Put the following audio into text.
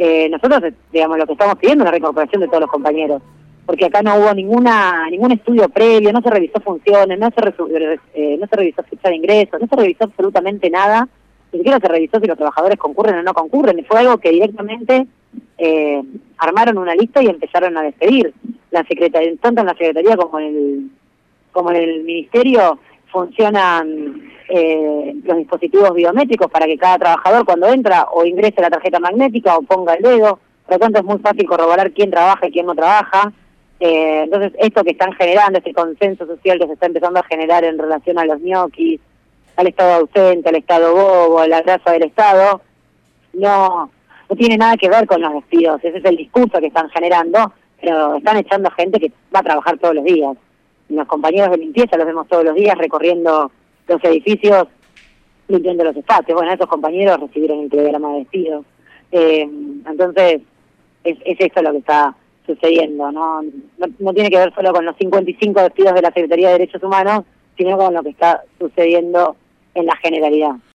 nosotros, digamos, lo que estamos pidiendo es la reincorporación de todos los compañeros, porque acá no hubo ningún estudio previo, no se revisó funciones, no se revisó fecha de ingreso, no se revisó absolutamente nada, ni siquiera se revisó si los trabajadores concurren o no concurren, y fue algo que directamente armaron una lista y empezaron a despedir. Tanto en la Secretaría como en el Ministerio funcionan los dispositivos biométricos para que cada trabajador cuando entra o ingrese la tarjeta magnética o ponga el dedo, por lo tanto es muy fácil corroborar quién trabaja y quién no trabaja. Entonces esto que están generando, este consenso social que se está empezando a generar en relación a los ñoquis, al Estado ausente, al Estado bobo, a la grasa del Estado, no tiene nada que ver con los despidos. Ese es el discurso que están generando, pero están echando gente que va a trabajar todos los días. Los compañeros de limpieza los vemos todos los días recorriendo los edificios, limpiando los espacios. Bueno, esos compañeros recibieron el telegrama de despido. Entonces, es esto lo que está sucediendo, ¿no? No tiene que ver solo con los 55 despidos de la Secretaría de Derechos Humanos, sino con lo que está sucediendo en la generalidad.